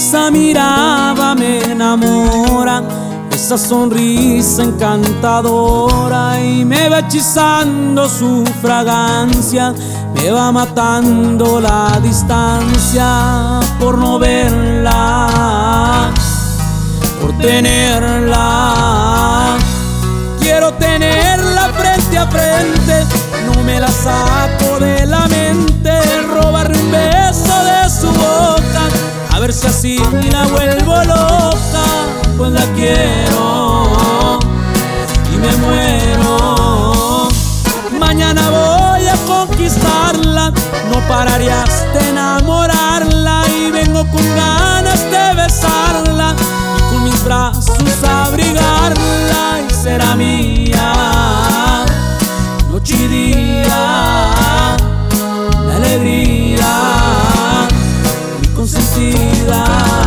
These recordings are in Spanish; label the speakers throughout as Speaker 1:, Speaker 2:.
Speaker 1: Esa mirada me enamora, esa sonrisa encantadora, y me va hechizando su fragancia, me va matando la distancia por no verla, por tenerla. Quiero tenerla frente a frente, no me la saco de la mente, robarle un beso de su boca, a ver si así la vuelvo loca, pues la quiero y me muero. Mañana voy a conquistarla, no pararé hasta enamorarla, y vengo con ganas de besarla y con mis brazos abrigarla, y será mía noche y día, la alegría, mi consentida.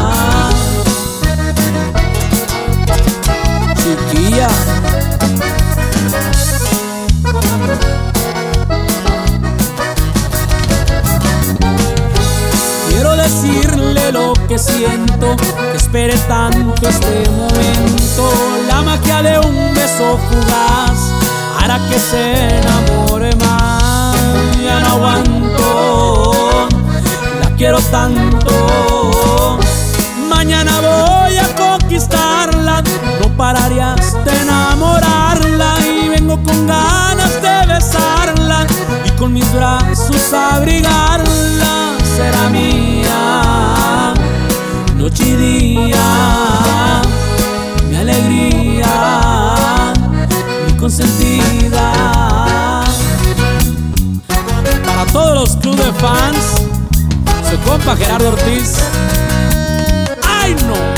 Speaker 1: Chiquilla, quiero decirle lo que siento, que esperé tanto este momento. La magia de un beso fugaz hará que se enamore más. Ya no aguanto, la quiero tanto. Mañana voy a conquistarla, no pararé hasta enamorarla, y vengo con ganas de besarla y con mis brazos abrigarla. Será mía noche y día, mi alegría, mi consentida. Para todos los clubes de fans, su compa Gerardo Ortiz. ¡Ay, no!